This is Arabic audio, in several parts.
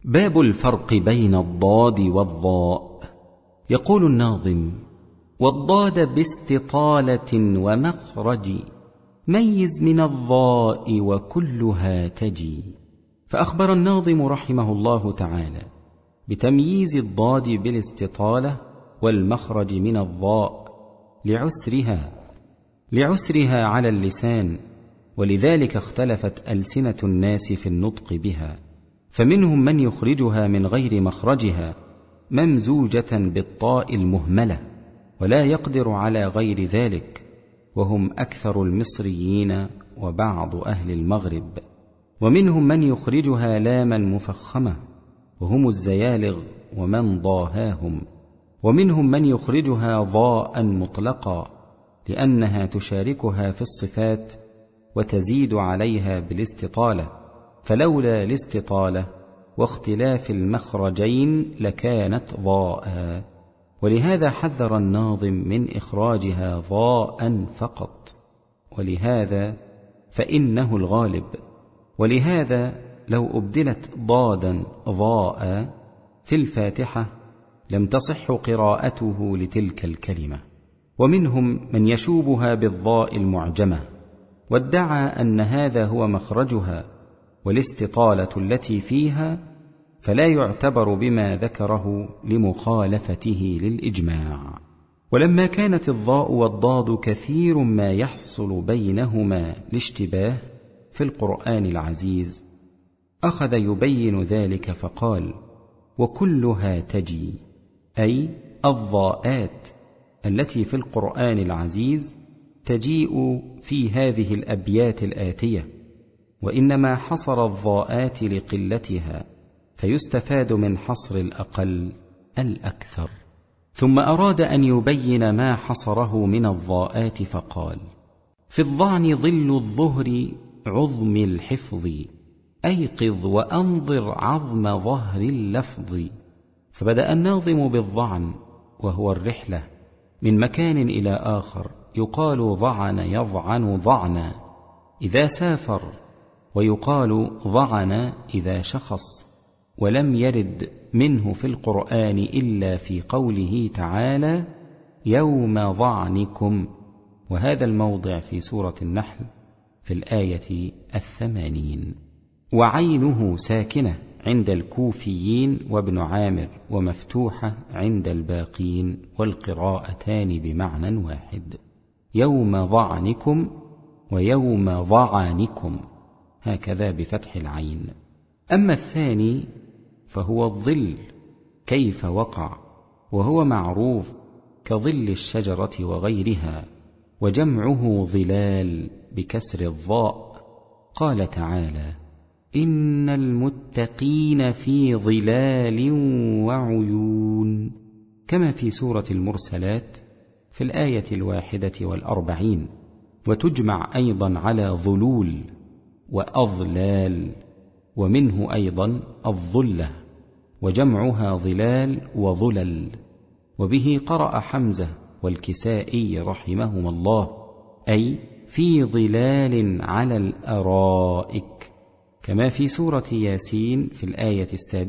باب الفرق بين الضاد والضاء. يقول الناظم: والضاد باستطالة ومخرج، ميز من الضاء وكلها تجي. فأخبر الناظم رحمه الله تعالى بتمييز الضاد بالاستطالة والمخرج من الضاء لعسرها على اللسان، ولذلك اختلفت ألسنة الناس في النطق بها، فمنهم من يخرجها من غير مخرجها ممزوجة بالطاء المهملة، ولا يقدر على غير ذلك، وهم أكثر المصريين وبعض أهل المغرب. ومنهم من يخرجها لاما مفخمة، وهم الزيالغ ومن ضاهاهم. ومنهم من يخرجها ضاء مطلقا، لأنها تشاركها في الصفات وتزيد عليها بالاستطالة، فلولا الاستطالة واختلاف المخرجين لكانت ضاء. ولهذا حذر الناظم من إخراجها ضاء فقط، ولهذا فإنه الغالب. ولهذا لو أبدلت ضادا ضاء في الفاتحة لم تصح قراءته لتلك الكلمة. ومنهم من يشوبها بالضاء المعجمة، وادعى أن هذا هو مخرجها والاستطالة التي فيها، فلا يعتبر بما ذكره لمخالفته للإجماع. ولما كانت الضاء والضاد كثير ما يحصل بينهما الاشتباه في القرآن العزيز، أخذ يبين ذلك فقال: وكلها تجي، أي الضاءات التي في القرآن العزيز تجيء في هذه الأبيات الآتية، وإنما حصر الضاءات لقلتها، فيستفاد من حصر الأقل الأكثر. ثم أراد أن يبين ما حصره من الضاءات فقال: في الضعن ظل الظهر عظم الحفظ، أيقظ وأنظر عظم ظهر اللفظ. فبدأ الناظم بالضعن، وهو الرحلة من مكان إلى آخر، يقال ضعن يضعن ضعنا إذا سافر، ويقال ضعن إذا شخص. ولم يرد منه في القرآن إلا في قوله تعالى: يوم ضعنكم، وهذا الموضع في سورة النحل في الآية 80. وعينه ساكنة عند الكوفيين وابن عامر، ومفتوحة عند الباقين، والقراءتان بمعنى واحد: يوم ضعنكم ويوم ضعنكم، هكذا بفتح العين. أما الثاني فهو الظل كيف وقع، وهو معروف كظل الشجرة وغيرها، وجمعه ظلال بكسر الضاء. قال تعالى: إن المتقين في ظلال وعيون، كما في سورة المرسلات في الآية 41. وتجمع أيضا على ظلول وأظلال، ومنه أيضا الظلة، وجمعها ظلال وظلل. وبه قرأ حمزة والكسائي رحمهما الله، أي في ظلال على الأرائك، كما في سورة ياسين في الآية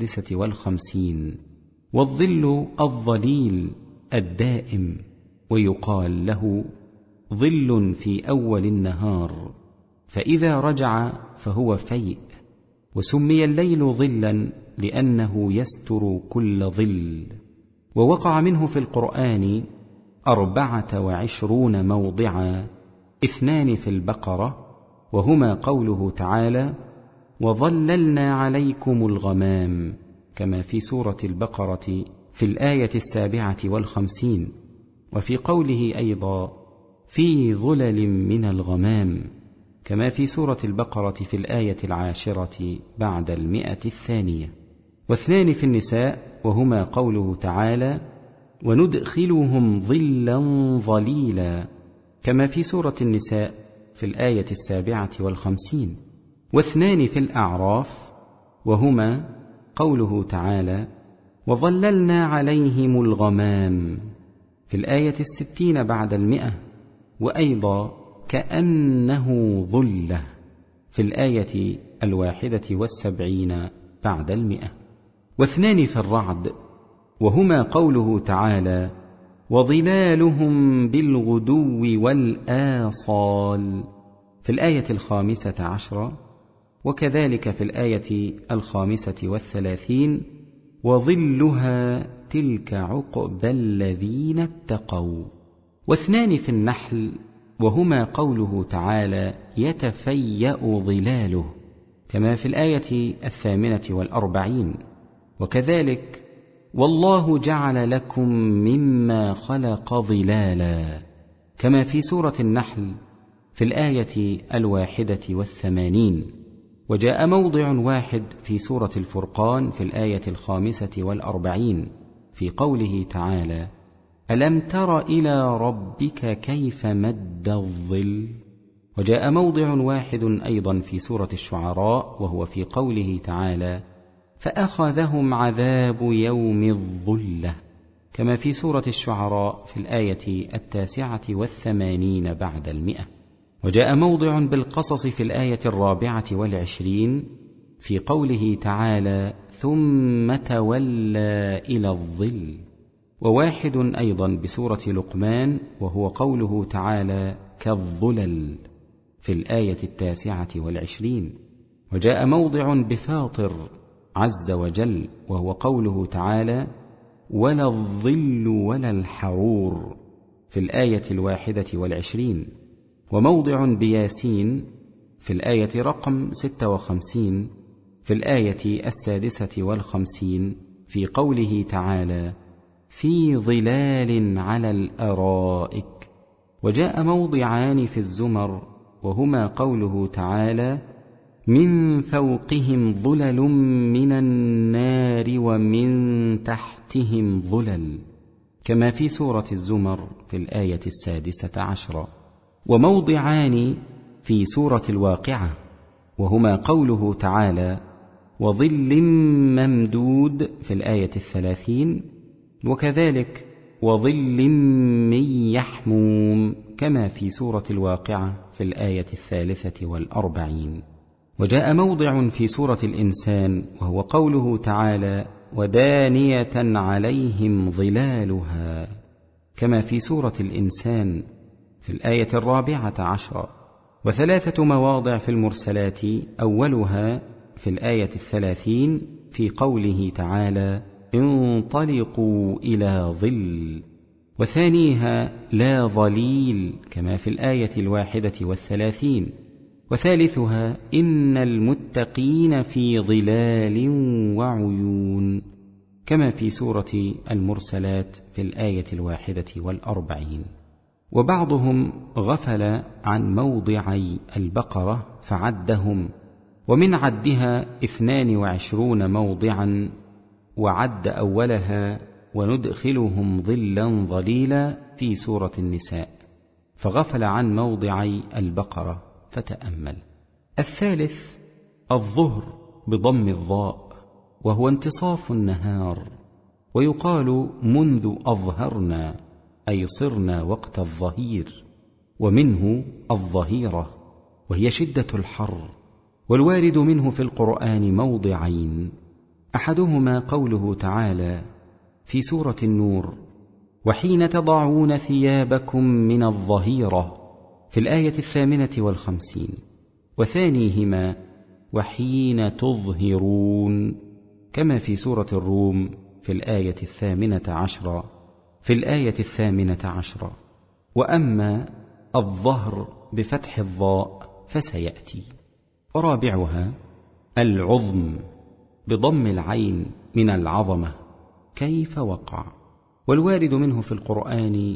56. والظل الظليل الدائم، ويقال له ظل في أول النهار، فإذا رجع فهو فيء. وسمي الليل ظلا لأنه يستر كل ظل. ووقع منه في القرآن 24 موضعا، 2 في البقرة، وهما قوله تعالى: وظللنا عليكم الغمام، كما في سورة البقرة في الآية 57. وفي قوله أيضا: في ظلل من الغمام، كما في سورة البقرة في الآية 10 بعد 100. و2 في النساء، وهما قوله تعالى: وندخلهم ظلا ظليلا، كما في سورة النساء في الآية 57. و2 في الأعراف، وهما قوله تعالى: وظللنا عليهم الغمام، في الآية 60 بعد 100. وأيضا كأنه ظلة في الآية 71 بعد 100. واثنان في الرعد، وهما قوله تعالى: وظلالهم بالغدو والآصال، في الآية 15، وكذلك في الآية 35: وظلها تلك عقبى الذين اتقوا. واثنان في النحل، وهما قوله تعالى: يتفيأ ظلاله، كما في الآية 48، وكذلك: والله جعل لكم مما خلق ظلالا، كما في سورة النحل في الآية 81. وجاء موضع واحد في سورة الفرقان في الآية 45 في قوله تعالى: ألم تر إلى ربك كيف مد الظل. وجاء موضع واحد أيضا في سورة الشعراء وهو في قوله تعالى: فأخذهم عذاب يوم الظلة، كما في سورة الشعراء في الآية 89 بعد 100. وجاء موضع بالقصص في الآية 24 في قوله تعالى: ثم تولى إلى الظل. وواحد أيضا بسورة لقمان وهو قوله تعالى: كالظلل، في الآية 29. وجاء موضع بفاطر عز وجل وهو قوله تعالى: ولا الظل ولا الحرور، في الآية 21. وموضع بياسين في الآية رقم 56 في الآية 56 في قوله تعالى: في ظلال على الأرائك. وجاء موضعان في الزمر وهما قوله تعالى: من فوقهم ظلل من النار ومن تحتهم ظلل، كما في سورة الزمر في الآية 16. وموضعان في سورة الواقعة وهما قوله تعالى: وظل ممدود، في الآية 30، وكذلك وظل من يحموم، كما في سورة الواقعة في الآية 43. وجاء موضع في سورة الإنسان وهو قوله تعالى: ودانية عليهم ظلالها، كما في سورة الإنسان في الآية 14. وثلاثة مواضع في المرسلات، أولها في الآية 30 في قوله تعالى: انطلقوا إلى ظل، وثانيها لا ظليل، كما في الآية 31. وثالثها إن المتقين في ظلال وعيون، كما في سورة المرسلات في الآية 41. وبعضهم غفل عن موضعي البقرة فعدهم، ومن عدها 22 موضعا، وعد أولها: وندخلهم ظلا ظليلا في سورة النساء، فغفل عن موضعي البقرة فتأمل. الثالث الظهر بضم الظاء، وهو انتصاف النهار، ويقال منذ أظهرنا، أي صرنا وقت الظهير، ومنه الظهيرة وهي شدة الحر. والوارد منه في القرآن موضعين، أحدهما قوله تعالى في سورة النور: وحين تضعون ثيابكم من الظهيرة، في الآية 58. وثانيهما: وحين تظهرون، كما في سورة الروم في الآية 18 في الآية 18. وأما الظهر بفتح الظاء فسيأتي. ورابعها العظم بضم العين من العظمة، كيف وقع. والوارد منه في القرآن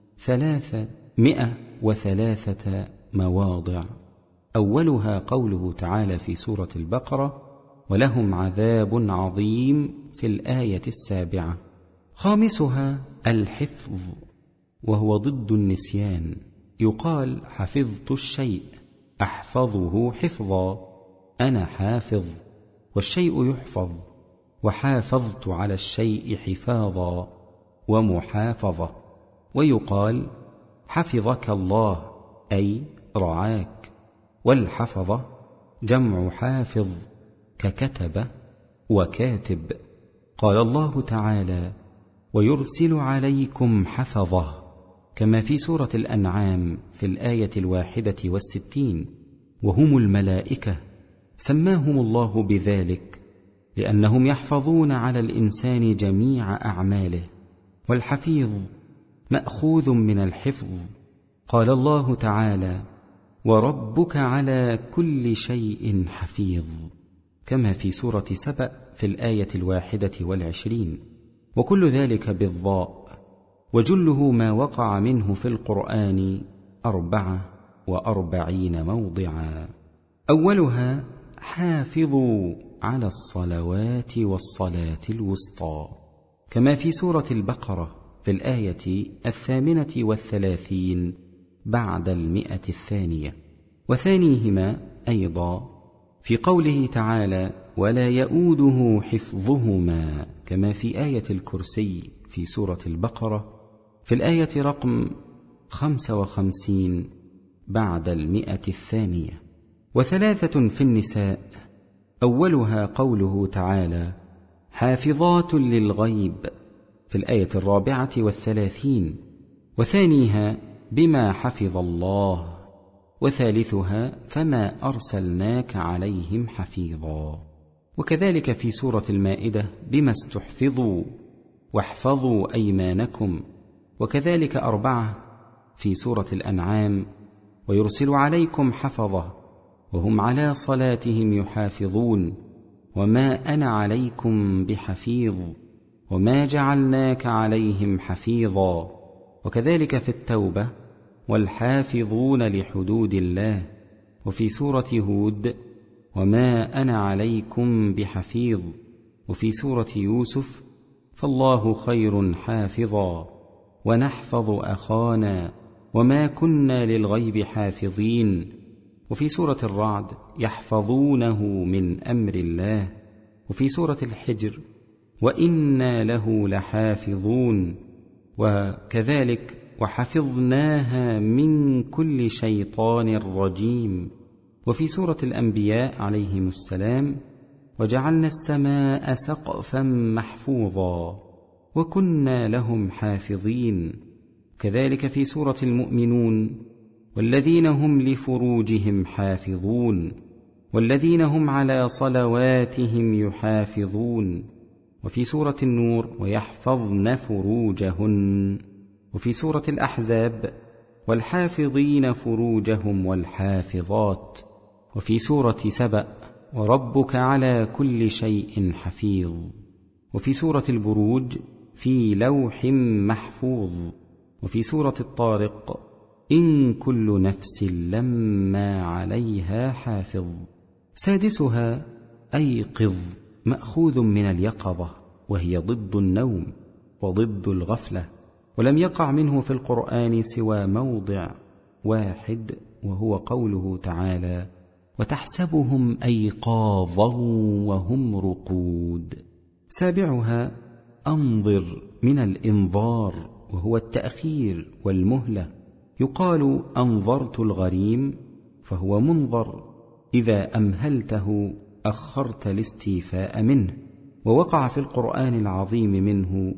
303 مواضع، أولها قوله تعالى في سورة البقرة: ولهم عذاب عظيم، في الآية 7. خامسها الحفظ، وهو ضد النسيان، يقال حفظت الشيء، أحفظه حفظا، أنا حافظ، والشيء يحفظ، وحافظت على الشيء حفاظا ومحافظة. ويقال حفظك الله، أي رعاك. والحفظة جمع حافظ، ككتب وكاتب. قال الله تعالى: ويرسل عليكم حفظة، كما في سورة الأنعام في الآية 61: وهم الملائكة، سماهم الله بذلك لأنهم يحفظون على الإنسان جميع أعماله، والحفيظ مأخوذ من الحفظ. قال الله تعالى: وربك على كل شيء حفيظ، كما في سورة سبأ في الآية 21، وكل ذلك بالضاء، وجله ما وقع منه في القرآن 44 موضعا. أولها: حافظوا على الصلوات والصلاة الوسطى، كما في سورة البقرة في الآية 38 بعد 100. وثانيهما أيضا في قوله تعالى: ولا يؤوده حفظهما، كما في آية الكرسي في سورة البقرة في الآية رقم 55 بعد 100. وثلاثة في النساء: أولها قوله تعالى: حافظات للغيب في الآية 34، وثانيها: بما حفظ الله، وثالثها: فما أرسلناك عليهم حفيظا. وكذلك في سورة المائدة: بما استحفظوا واحفظوا أيمانكم، وكذلك 4 في سورة الأنعام: ويرسل عليكم حفظة وهم على صلاتهم يحافظون وما أنا عليكم بحفيظ وما جعلناك عليهم حفيظا. وكذلك في التوبة: والحافظون لحدود الله. وفي سورة هود: وما أنا عليكم بحفيظ. وفي سورة يوسف: فالله خير حافظا ونحفظ أخانا وما كنا للغيب حافظين. وفي سورة الرعد: يحفظونه من أمر الله. وفي سورة الحجر: وإنا له لحافظون. وكذلك: وحفظناها من كل شيطان رجيم. وفي سورة الأنبياء عليهم السلام: وجعلنا السماء سقفا محفوظا وكنا لهم حافظين. كذلك في سورة المؤمنون: والذين هم لفروجهم حافظون والذين هم على صلواتهم يحافظون. وفي سورة النور: ويحفظن فروجهن. وفي سورة الأحزاب: والحافظين فروجهم والحافظات. وفي سورة سبأ: وربك على كل شيء حفيظ. وفي سورة البروج: في لوح محفوظ. وفي سورة الطارق: إن كل نفس لما عليها حافظ. سادسها: أيقظ، مأخوذ من اليقظة، وهي ضد النوم وضد الغفلة، ولم يقع منه في القرآن سوى موضع واحد، وهو قوله تعالى: وتحسبهم أيقاظا وهم رقود. سابعها: أنظر، من الإنظار، وهو التأخير والمهلة. يقال: أنظرت الغريم، فهو منظر إذا أمهلته أخرت الاستيفاء منه. ووقع في القرآن العظيم منه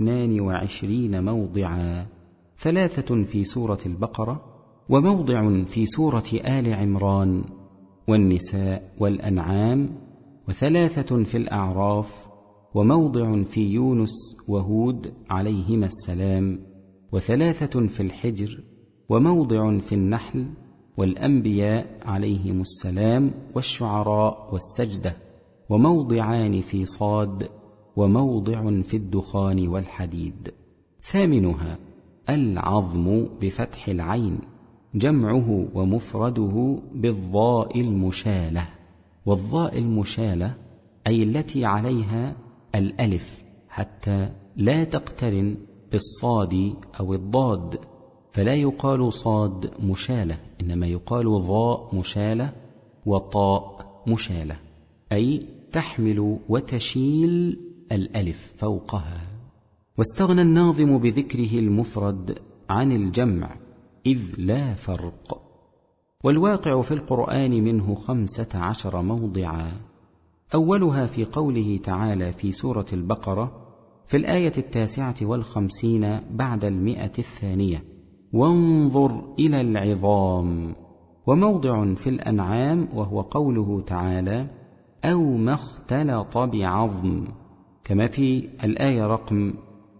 22 موضعا: 3 في سورة البقرة، وموضع في سورة آل عمران والنساء والأنعام، و3 في الأعراف، وموضع في يونس وهود عليهما السلام، و3 في الحجر، وموضع في النحل والأنبياء عليهم السلام والشعراء والسجدة، وموضعان في صاد، وموضع في الدخان والحديد. ثامنها: العظم بفتح العين، جمعه ومفرده بالضاء المشالة. والضاء المشالة أي التي عليها الألف حتى لا تقترن بالصاد أو الضاد، فلا يقال صاد مشالة، إنما يقال ضاء مشالة وطاء مشالة، أي تحمل وتشيل الألف فوقها. واستغنى الناظم بذكره المفرد عن الجمع إذ لا فرق. والواقع في القرآن منه 15 موضعا: أولها في قوله تعالى في سورة البقرة في الآية 59 بعد 100 وانظر إلى العظام، وموضع في الأنعام وهو قوله تعالى أو ما اختلط بعظم، كما في الآية رقم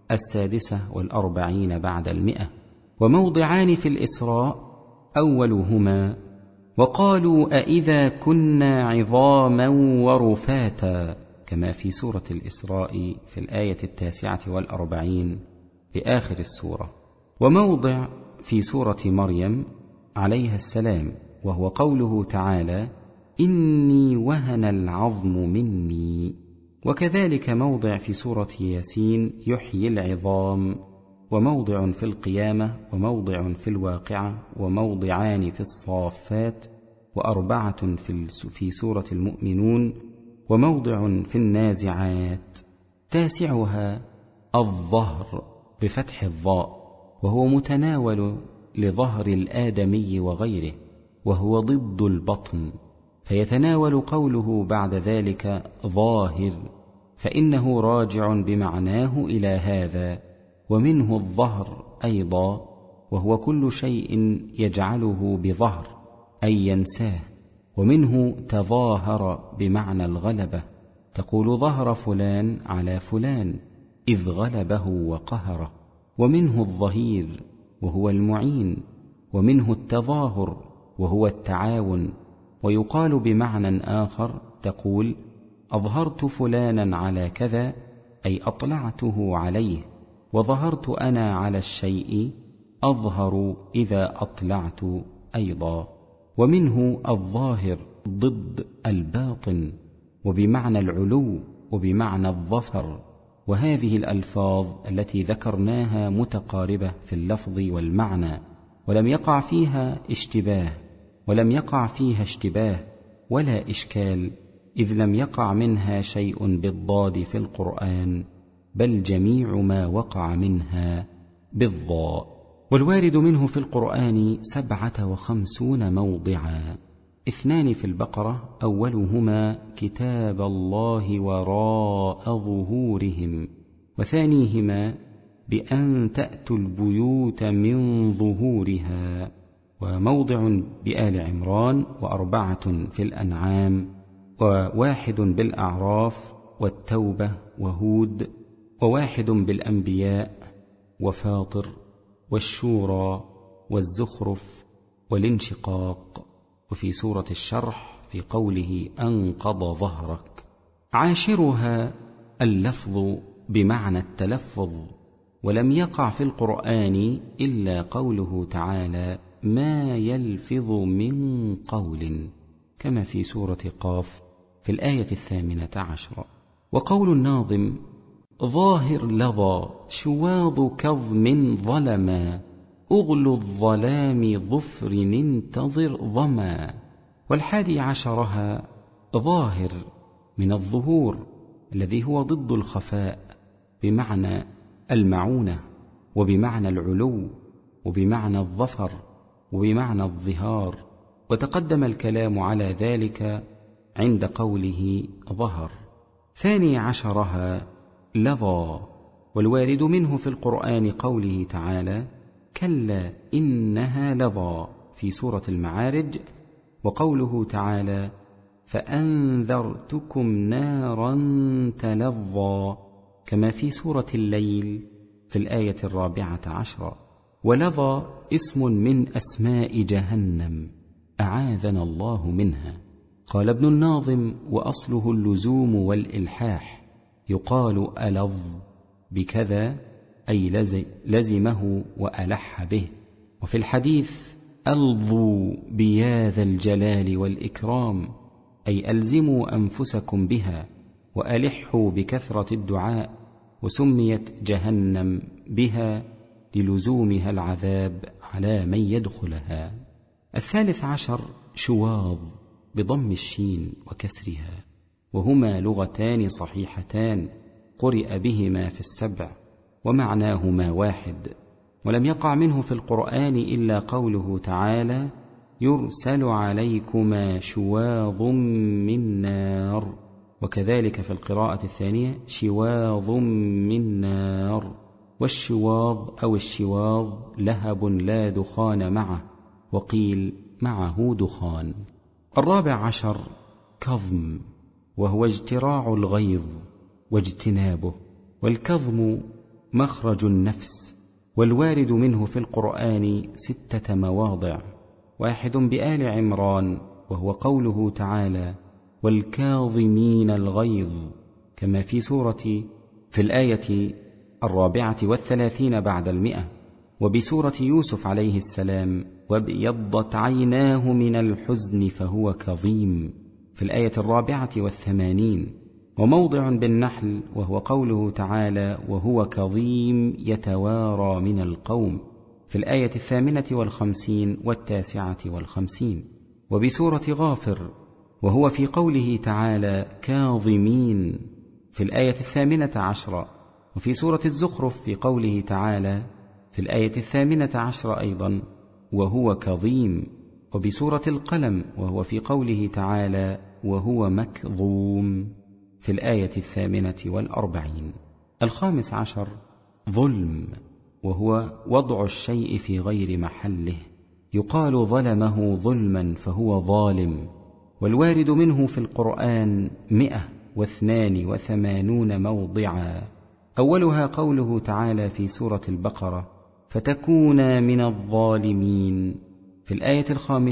46 بعد 100. وموضعان في الإسراء أولهما وقالوا أإذا كنا عظاما ورفاتا، كما في سورة الإسراء في الآية 49 بآخر السورة. وموضع في سورة مريم عليها السلام وهو قوله تعالى إني وهن العظم مني. وكذلك موضع في سورة ياسين يحيي العظام، وموضع في القيامة، وموضع في الواقعة، وموضعان في الصافات، و4 في سورة المؤمنون، وموضع في النازعات. تاسعها الظهر بفتح الظاء، وهو متناول لظهر الآدمي وغيره، وهو ضد البطن، فيتناول قوله بعد ذلك ظاهر، فإنه راجع بمعناه إلى هذا. ومنه الظهر أيضا، وهو كل شيء يجعله بظهر أي ينساه. ومنه تظاهر بمعنى الغلبة، تقول ظهر فلان على فلان إذ غلبه وقهره. ومنه الظهير وهو المعين، ومنه التظاهر وهو التعاون. ويقال بمعنى آخر تقول أظهرت فلانا على كذا أي أطلعته عليه، وظهرت أنا على الشيء أظهر إذا أطلعت أيضا. ومنه الظاهر ضد الباطن، وبمعنى العلو، وبمعنى الظفر. وهذه الألفاظ التي ذكرناها متقاربة في اللفظ والمعنى، ولم يقع فيها اشتباه ولا إشكال، إذ لم يقع منها شيء بالضاد في القرآن، بل جميع ما وقع منها بالضاء. والوارد منه في القرآن 57 موضعا، 2 في البقرة أولهما كتاب الله وراء ظهورهم، وثانيهما بأن تأتوا البيوت من ظهورها، وموضع بآل عمران، و4 في الأنعام، و1 بالأعراف والتوبة وهود، و1 بالأنبياء وفاطر والشورى والزخرف والانشقاق. وفي سورة الشرح في قوله أنقض ظهرك. عاشرها اللفظ بمعنى التلفظ، ولم يقع في القرآن إلا قوله تعالى ما يلفظ من قول، كما في سورة قاف في الآية 18. وقول الناظم ظاهر لظى شواظ كظم ظلما أغل الظلام ظفر انتظر ظما. و11 ظاهر من الظهور الذي هو ضد الخفاء، بمعنى المعونة، وبمعنى العلو، وبمعنى الظفر، وبمعنى الظهار. وتقدم الكلام على ذلك عند قوله ظهر. 12 لظى، والوارد منه في القرآن قوله تعالى كلا إنها لظى في سورة المعارج، وقوله تعالى فأنذرتكم نارا تلظى، كما في سورة الليل في الآية 14. ولظى اسم من أسماء جهنم أعاذنا الله منها. قال ابن الناظم وأصله اللزوم والإلحاح، يقال ألظ بكذا أي لزمه وألح به. وفي الحديث ألظوا بيا ذا الجلال والإكرام أي ألزموا أنفسكم بها، وألحوا بكثرة الدعاء. وسميت جهنم بها للزومها العذاب على من يدخلها. 13 شواظ بضم الشين وكسرها، وهما لغتان صحيحتان قرئ بهما في 7، ومعناهما واحد. ولم يقع منه في القرآن إلا قوله تعالى يرسل عليكما شواظ من نار، وكذلك في القراءة الثانية شواظ من نار، والشواظ أو الشواظ لهب لا دخان معه، وقيل معه دخان. 14 كظم، وهو اجتراع الغيظ واجتنابه، والكظم مخرج النفس، والوارد منه في القرآن 6 مواضع. 1 بآل عمران، وهو قوله تعالى والكاظمين الغيظ، كما في الآية 34 بعد 100. وبسورة يوسف عليه السلام وابيضت عيناه من الحزن فهو كظيم، في الآية 84. وموضع بالنحل، وهو قوله تعالى وهو كظيم يتوارى من القوم، في الآية 58 و59. وبسورة غافر، وهو في قوله تعالى كاظمين، في الآية 18. وفي سورة الزخرف في قوله تعالى في الآية 18 أيضا وهو كظيم. وبسورة القلم، وهو في قوله تعالى وهو مكظوم، في الآية 48. 15 ظلم، وهو وضع الشيء في غير محله، يقال ظلمه ظلما فهو ظالم، والوارد منه في القرآن 182 موضعا. أولها قوله تعالى في سورة البقرة فتكونا من الظالمين، في الآية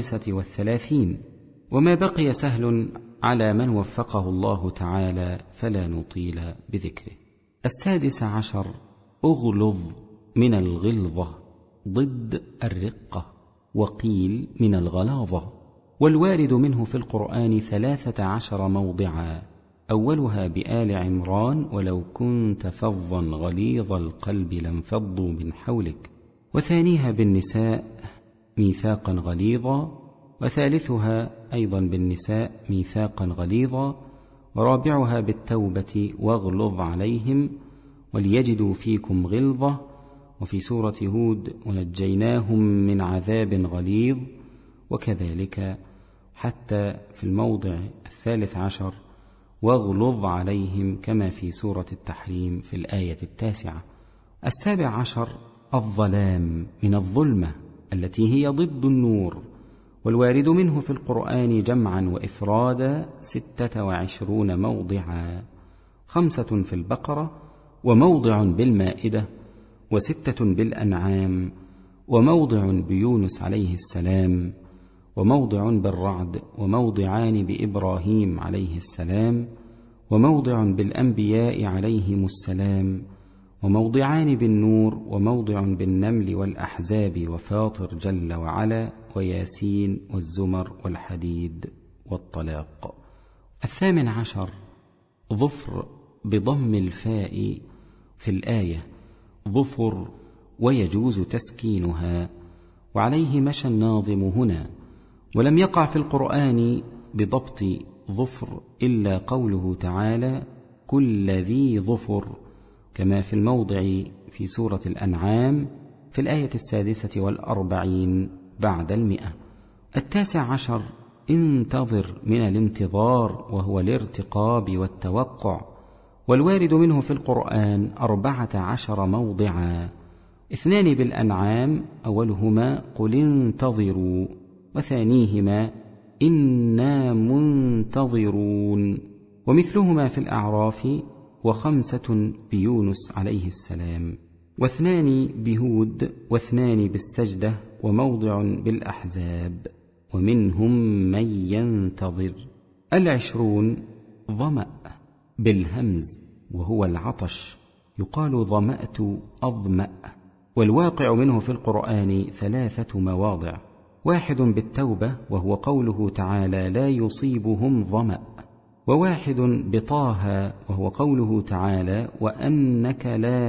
35. وما بقي سهل على من وفقه الله تعالى فلا نطيل بذكره. 16 أغلظ، من الغلظة ضد الرقة، وقيل من الغلاظة، والوارد منه في القرآن 13 موضعا. أولها بآل عمران ولو كنت فظا غليظ القلب لانفضوا من حولك، وثانيها بالنساء ميثاقا غليظا، وثالثها أيضا بالنساء ميثاقا غليظا، ورابعها بالتوبة واغلظ عليهم وليجدوا فيكم غلظة، وفي سورة هود ونجيناهم من عذاب غليظ، وكذلك حتى في الموضع 13 واغلظ عليهم كما في سورة التحريم في الآية 9. 17 الظلام، من الظلمة التي هي ضد النور، والوارد منه في القرآن جمعا وإفرادا 26 موضعا، 5 في البقرة، وموضع بالمائدة، و6 بالأنعام، وموضع بيونس عليه السلام، وموضع بالرعد، وموضعان بإبراهيم عليه السلام، وموضع بالأنبياء عليهم السلام، وموضعان بالنور، وموضع بالنمل والأحزاب وفاطر جل وعلا وياسين والزمر والحديد والطلاق. 18 ظفر، بضم الفاء في الآية ظفر، ويجوز تسكينها، وعليه مشى الناظم هنا. ولم يقع في القرآن بضبط ظفر إلا قوله تعالى كل ذي ظفر، كما في الموضع في سورة الأنعام في الآية 46 بعد 100. 19 انتظر، من الانتظار وهو الارتقاب والتوقع، والوارد منه في القرآن 14 موضعا، 2 بالأنعام، أولهما قل انتظروا، وثانيهما إنا منتظرون، ومثلهما في الأعراف، و5 بيونس عليه السلام، و2 بهود، و2 بالسجدة، وموضع بالأحزاب، ومنهم من ينتظر. 20 ظمأ، بالهمز، وهو العطش، يقال ظمأت أظمأ، والواقع منه في القرآن 3 مواضع، 1 بالتوبة، وهو قوله تعالى لا يصيبهم ظمأ، و1 بطه، وهو قوله تعالى وأنك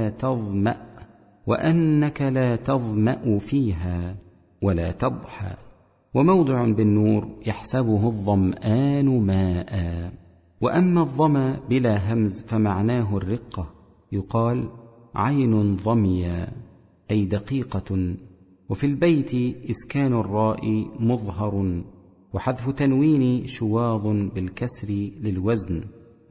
لا تظمأ فيها ولا تضحى، وموضع بالنور يحسبه الظمآن ماء. وأما الظمأ بلا همز فمعناه الرقة، يقال عين ظميا أي دقيقة، وفي البيت إسكان الراء مظهر، وحذف تنوين شواظ بالكسر للوزن،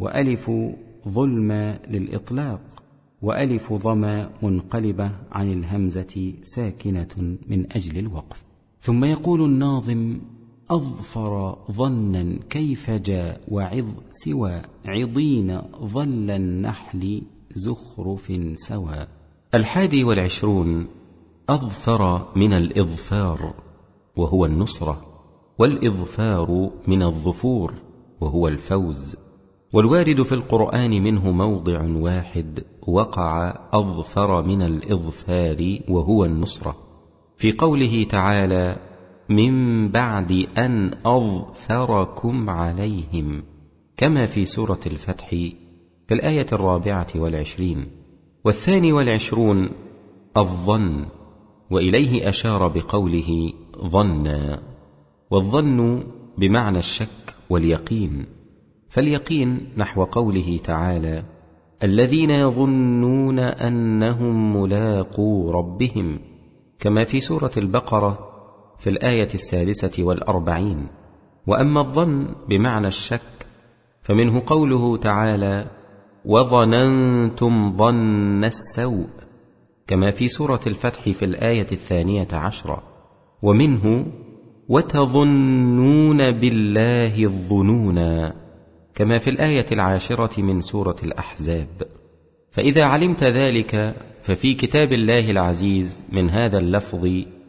وألف ظلم للإطلاق، وألف ضم منقلبة عن الهمزة ساكنة من أجل الوقف. ثم يقول الناظم: أظفر ظنا كيف جاء وعظ سوى عضين ظل النحل زخرف سوى. 21 أظفر من الإظفار وهو النصرة، والإظفار من الظفور وهو الفوز، والوارد في القرآن منه موضع واحد وقع أظفر من الإظفار وهو النصرة، في قوله تعالى: من بعد أن أظفركم عليهم، كما في سورة الفتح في الآية 24. 22 الظن، وإليه أشار بقوله ظنا، والظن بمعنى الشك واليقين، فاليقين نحو قوله تعالى: الذين يظنون أنهم ملاقو ربهم، كما في سورة البقرة في الآية 46. وأما الظن بمعنى الشك فمنه قوله تعالى: وظننتم ظن السوء، كما في سورة الفتح في الآية 12. ومنه وتظنون بالله الظنونا، كما في الآية 10 من سورة الأحزاب. فإذا علمت ذلك ففي كتاب الله العزيز من هذا اللفظ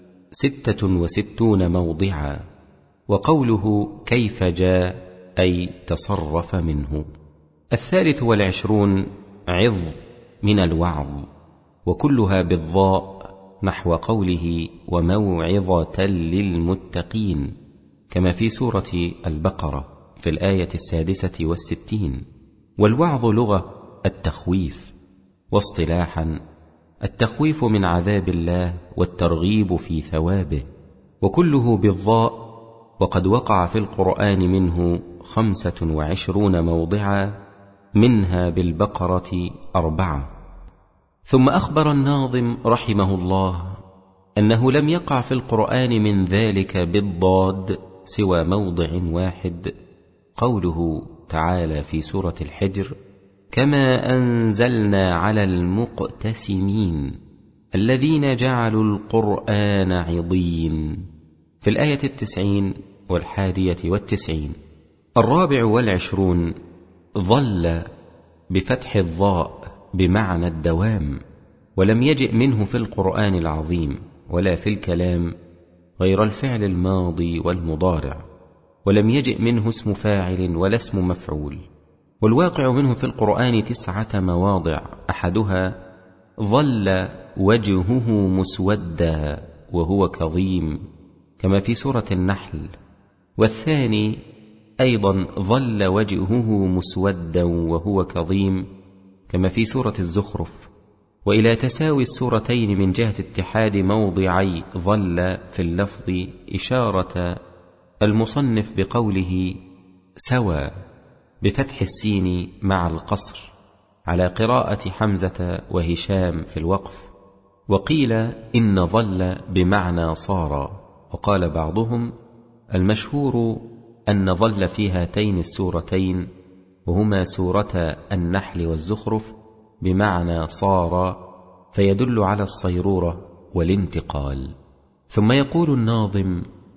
66 موضعا. وقوله كيف جاء أي تصرف منه. 23 عظ من الوعظ، وكلها بالضاء نحو قوله وموعظة للمتقين، كما في سورة البقرة في الآية 66. والوعظ لغة التخويف، واصطلاحا التخويف من عذاب الله والترغيب في ثوابه، وكله بالضاء، وقد وقع في القرآن منه 25 موضعا، منها بالبقرة 4. ثم أخبر الناظم رحمه الله أنه لم يقع في القرآن من ذلك بالضاد سوى موضع واحد، قوله تعالى في سورة الحجر: كما أنزلنا على المقتسمين الذين جعلوا القرآن عضين، في الآية 90 والحادية 91. 24 ظل بفتح الضاء بمعنى الدوام، ولم يجئ منه في القرآن العظيم ولا في الكلام غير الفعل الماضي والمضارع، ولم يجئ منه اسم فاعل ولا اسم مفعول. والواقع منه في القرآن 9 مواضع، أحدها ظل وجهه مسودا وهو كظيم، كما في سورة النحل. والثاني أيضا ظل وجهه مسودا وهو كظيم، كما في سورة الزخرف. وإلى تساوي السورتين من جهة اتحاد موضعي ظل في اللفظ إشارة المصنف بقوله سوى بفتح السين مع القصر، على قراءة حمزة وهشام في الوقف. وقيل إن ظل بمعنى صار، وقال بعضهم المشهور أن ظل في هاتين السورتين، وهما سورة النحل والزخرف، بمعنى صار، فيدل على الصيرورة والانتقال. ثم يقول الناظم: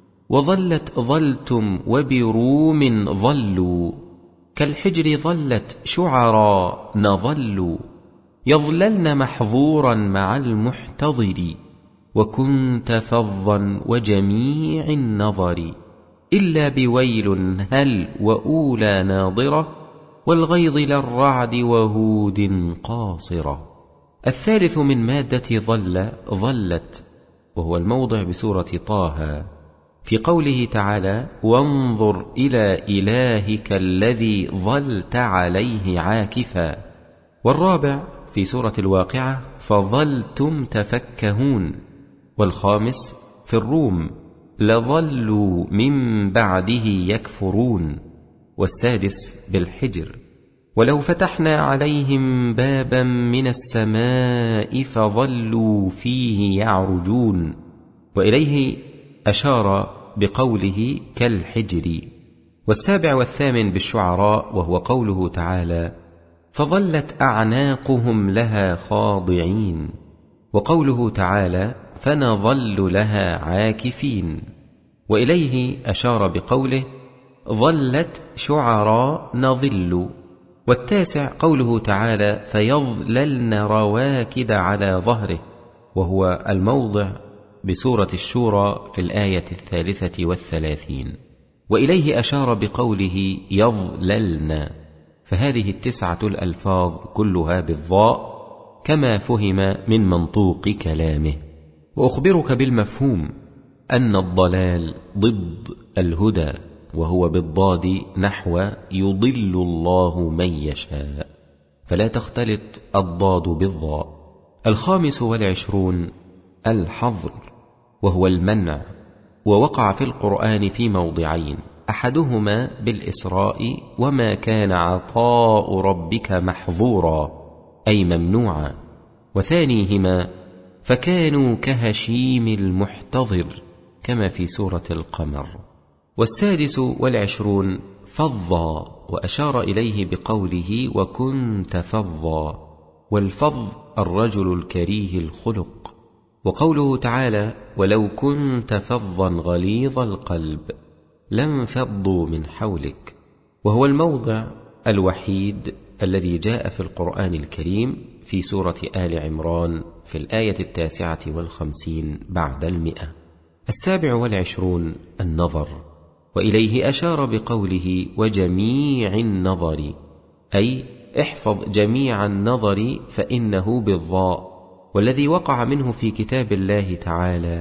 وظلت ظلتم وبروم ظلوا، كالحجر ظلت شعرا نظل، يظللن محظورا مع المحتضر، وكنت فظا وجميع النظر، إلا بويل هل وأولى ناظرة، والغيظ للرعد وهود قاصرة. 3 من مادة ظل ظلت، وهو الموضع بسورة طه في قوله تعالى: وانظر إلى إلهك الذي ظلت عليه عاكفا. والرابع في سورة الواقعة: فظلتم تفكهون. والخامس في الروم: لظلوا من بعده يكفرون. والسادس بالحجر: ولو فتحنا عليهم بابا من السماء فظلوا فيه يعرجون. وإليه أشار بقوله كالحجر. والسابع والثامن بالشعراء، وهو قوله تعالى: فظلت أعناقهم لها خاضعين، وقوله تعالى: فنظل لها عاكفين، وإليه أشار بقوله: ظلت شعراء نظل. والتاسع قوله تعالى: فيظللن رواكد على ظهره، وهو الموضع بسورة الشورى في الآية 33، وإليه أشار بقوله: يظللن. فهذه 9 الألفاظ كلها بالضاء كما فهم من منطوق كلامه. وأخبرك بالمفهوم أن الضلال ضد الهدى، وهو بالضاد نحو يضل الله من يشاء، فلا تختلط الضاد بالضاء. 25 الحظر، وهو المنع، ووقع في القرآن في موضعين: أحدهما بالإسراء: وما كان عطاء ربك محظورا، أي ممنوعا، وثانيهما: فكانوا كهشيم المحتضر، كما في سورة القمر. 26 فظا، وأشار إليه بقوله: وكنت فظا، والفظ الرجل الكريه الخلق. وقوله تعالى: ولو كنت فظا غليظ القلب لانفضوا من حولك، وهو الموضع الوحيد الذي جاء في القرآن الكريم في سورة آل عمران في الآية 59 بعد 100. 27 النظر، وإليه أشار بقوله: وجميع النظر، أي احفظ جميع النظر فإنه بالضاء، والذي وقع منه في كتاب الله تعالى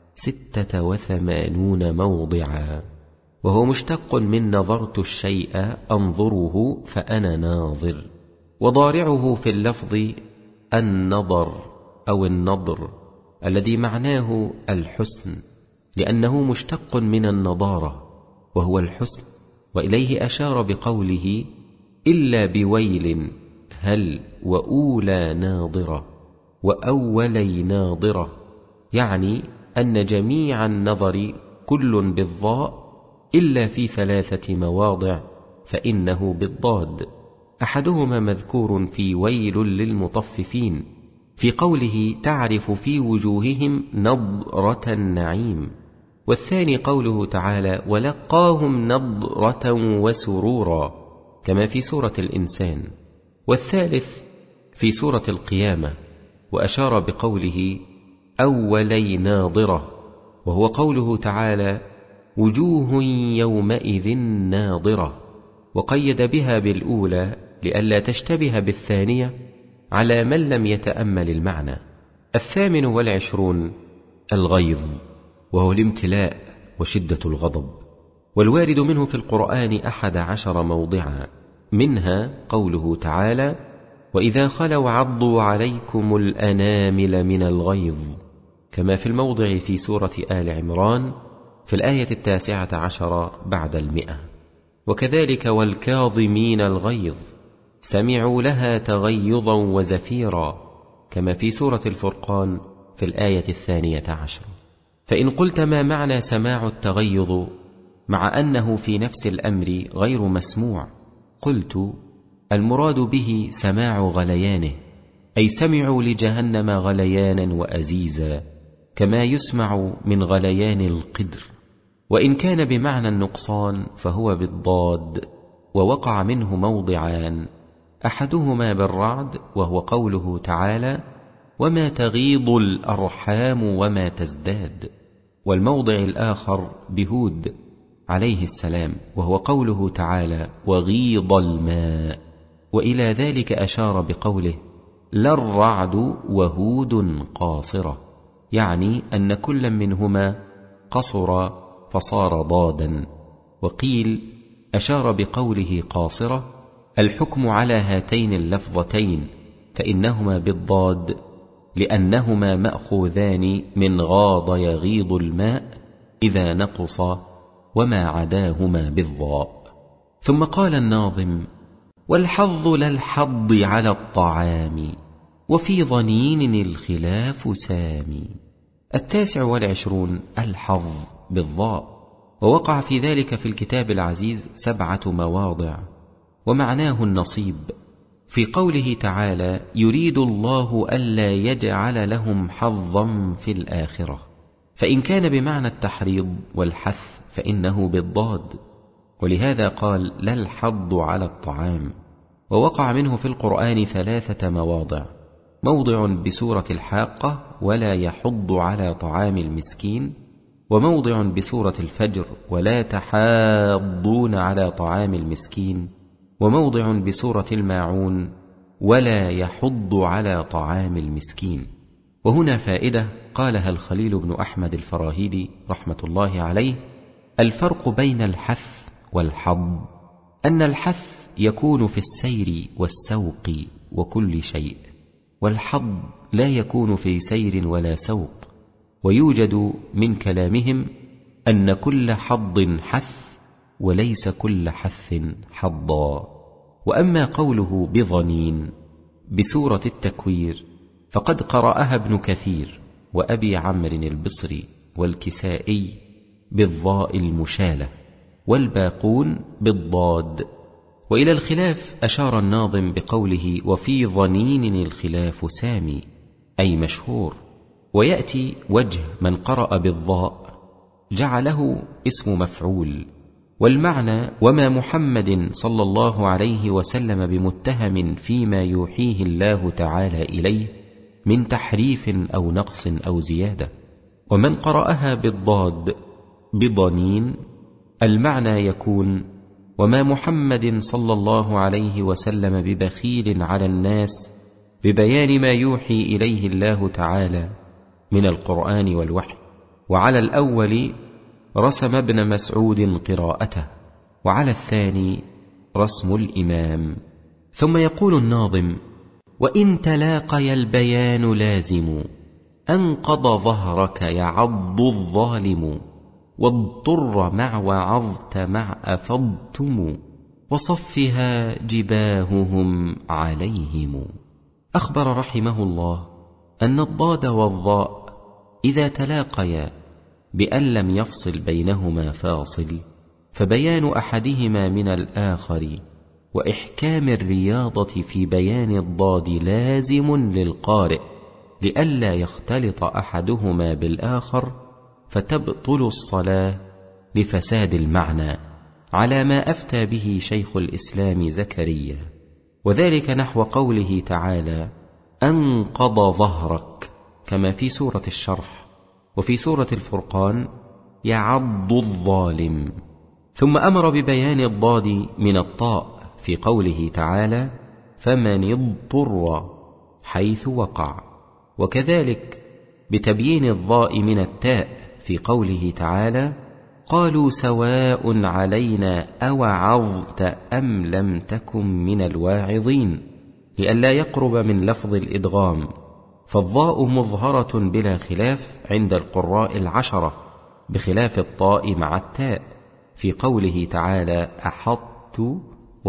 86 موضعا، وهو مشتق من نظرت الشيء أنظره فأنا ناظر، وضارعه في اللفظ النظر أو النظر، الذي معناه الحسن، لأنه مشتق من النضارة وهو الحسن. وإليه أشار بقوله: إلا بويل هل وأولى ناظرة وأولي ناظرة، يعني أن جميع النظر كل بالضاء إلا في 3 مواضع فإنه بالضاد. أحدهما مذكور في ويل للمطففين في قوله: تعرف في وجوههم نضرة النعيم، والثاني قوله تعالى: ولقاهم نضرة وسرورا، كما في سورة الإنسان. والثالث في سورة القيامة، وأشار بقوله: أولي ناظرة، وهو قوله تعالى: وجوه يومئذ ناظرة، وقيد بها بالأولى لئلا تشتبه بالثانية على من لم يتأمل المعنى. 28 الغيظ، وهو الامتلاء وشدة الغضب، والوارد منه في القرآن 11 موضعا، منها قوله تعالى: وإذا خلوا عضوا عليكم الأنامل من الغيظ، كما في الموضع في سورة آل عمران في الآية 19 بعد 100. وكذلك والكاظمين الغيظ سمعوا لها تغيظا وزفيرا، كما في سورة الفرقان في الآية 12. فإن قلت: ما معنى سماع التغيظ مع أنه في نفس الأمر غير مسموع؟ قلت: المراد به سماع غليانه، أي سمعوا لجهنم غليانا وأزيزا، كما يسمع من غليان القدر. وإن كان بمعنى النقصان فهو بالضاد، ووقع منه موضعان: أحدهما بالرعد، وهو قوله تعالى: وما تغيض الأرحام وما تزداد، والموضع الآخر بهود عليه السلام، وهو قوله تعالى: وغيض الماء. وإلى ذلك أشار بقوله: لا الرعد وهود قاصرة، يعني أن كل منهما قصر فصار ضادا. وقيل أشار بقوله قاصرة الحكم على هاتين اللفظتين، فإنهما بالضاد لأنهما مأخوذان من غاض يغيض الماء إذا نقص، وما عداهما بالضاء. ثم قال الناظم: والحظ للحظ على الطعام، وفي ظنين الخلاف سامي. 29 الحظ بالضاء، ووقع في ذلك في الكتاب العزيز 7 مواضع، ومعناه النصيب في قوله تعالى: يريد الله ألا يجعل لهم حظا في الآخرة. فإن كان بمعنى التحريض والحث فإنه بالضاد، ولهذا قال: لا الحض على الطعام. ووقع منه في القرآن 3 مواضع: موضع بسورة الحاقة: ولا يحض على طعام المسكين، وموضع بسورة الفجر: ولا تحاضون على طعام المسكين، وموضع بسورة الماعون: ولا يحض على طعام المسكين. وهنا فائدة قالها الخليل بن أحمد الفراهيدي رحمة الله عليه: الفرق بين الحث والحض أن الحث يكون في السير والسوق وكل شيء، والحض لا يكون في سير ولا سوق. ويوجد من كلامهم أن كل حض حث وليس كل حث حضا. وأما قوله بظنين بسورة التكوير فقد قرأها ابن كثير وأبي عمرو البصري والكسائي بالضاء المشالة، والباقون بالضاد. وإلى الخلاف أشار الناظم بقوله: وفي ظنين الخلاف سامي، أي مشهور. ويأتي وجه من قرأ بالضاء جعله اسم مفعول، والمعنى: وما محمد صلى الله عليه وسلم بمتهم فيما يوحيه الله تعالى إليه من تحريف أو نقص أو زيادة. ومن قرأها بالضاد بضنين المعنى يكون: وما محمد صلى الله عليه وسلم ببخيل على الناس ببيان ما يوحي إليه الله تعالى من القرآن والوحي. وعلى الأول رسم ابن مسعود قراءته، وعلى الثاني رسم الإمام. ثم يقول الناظم: وإن تلاقي البيان لازم، أنقض ظهرك يعض الظالم، واضطر مع وعظت مع أفضتم، وصفها جباههم عليهم. أخبر رحمه الله أن الضاد والضاء إذا تلاقيا بأن لم يفصل بينهما فاصل فبيان أحدهما من الآخر وإحكام الرياضة في بيان الضاد لازم للقارئ لئلا يختلط أحدهما بالآخر فتبطل الصلاة لفساد المعنى، على ما أفتى به شيخ الإسلام زكريا، وذلك نحو قوله تعالى: أنقض ظهرك، كما في سورة الشرح. وفي سورة الفرقان: يعض الظالم. ثم أمر ببيان الضاد من الطاء في قوله تعالى: فمن اضطر حيث وقع. وكذلك بتبيين الضاء من التاء في قوله تعالى: قالوا سواء علينا أوعظت أم لم تكن من الواعظين، لئلا يقرب من لفظ الإدغام. فالضاء مظهرة بلا خلاف عند القراء 10، بخلاف الطاء مع التاء في قوله تعالى: أحطت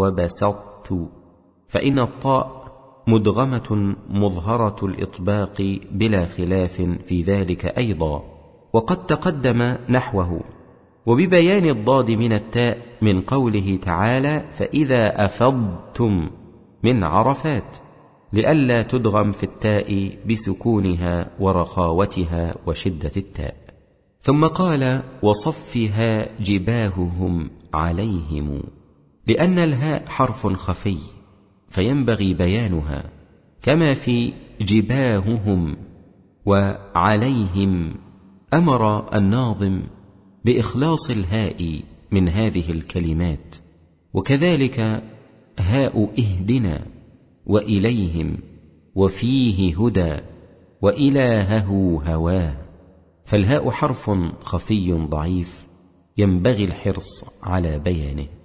وبسطت، فإن الطاء مدغمة مظهرة الإطباق بلا خلاف في ذلك أيضا، وقد تقدم نحوه. وببيان الضاد من التاء من قوله تعالى: فإذا أفضتم من عرفات، لئلا تدغم في التاء بسكونها ورخاوتها وشدة التاء. ثم قال: وصفها جباههم عليهم، لأن الهاء حرف خفي فينبغي بيانها، كما في جباههم وعليهم. أمر الناظم بإخلاص الهاء من هذه الكلمات، وكذلك هاء اهدنا وإليهم وفيه هدى وإلهه هواه، فالهاء حرف خفي ضعيف ينبغي الحرص على بيانه.